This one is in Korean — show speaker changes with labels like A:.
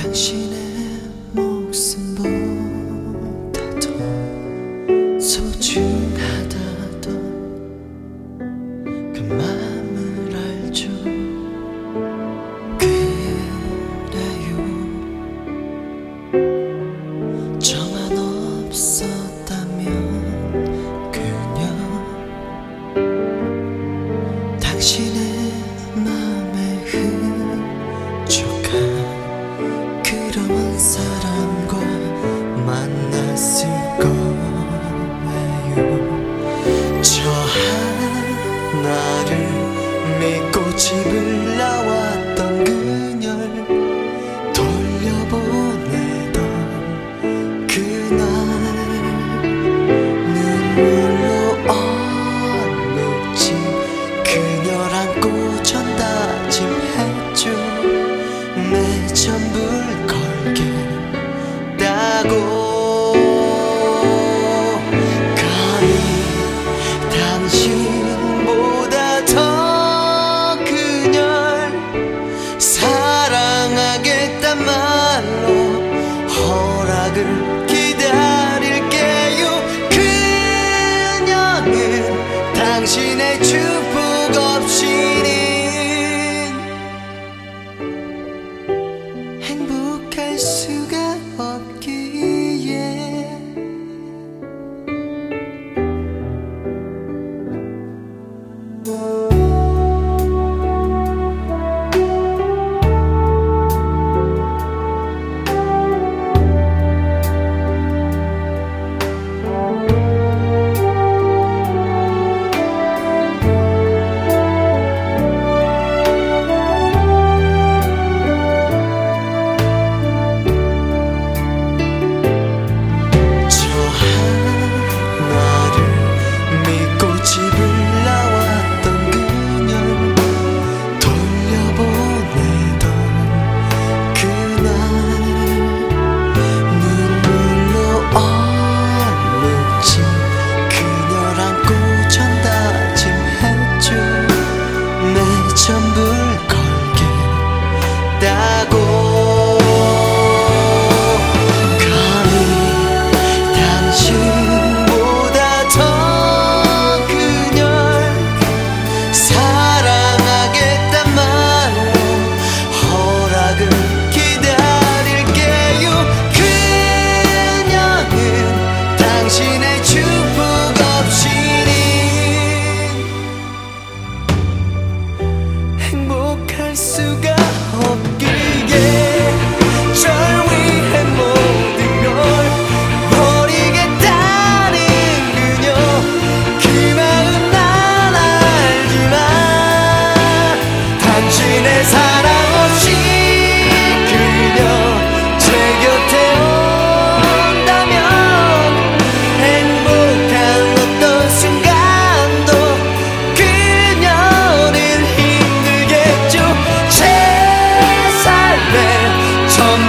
A: 당신의 목숨보다 더 소중하다던 그 마음을 알죠. 그래요, 저만 없었다면 그녀 당신의 마음에 흡족한 그런 사람과 만났을 거예요. 저 하나를 믿고 집을 나왔던 그녀를 돌려보내던 그날 눈물로 얼룩진 그녀를 안고 전다짐했죠. 내 전부를 걸겠다고. 감히 당신보다 더 그녀를 사랑하겠단 말로 허락을 기다릴게요. 그녀는 당신의 축복 없이는 행복할 수가 없기에. 전부를 걸겠다고. 감히 당신보다 더 그녀를 사랑하겠단 말로 허락을 기다릴게요. 그녀는 당신의 축복 없이는 행복할 수가 없기에. 절 위해 모든 걸 버리겠다는 그녀, 그 마음 난 알지만 당신의 사랑 없이 그녀 제 곁에 온다면 행복한 어떤 순간도 그녀를 힘들겠죠. 제 삶의 전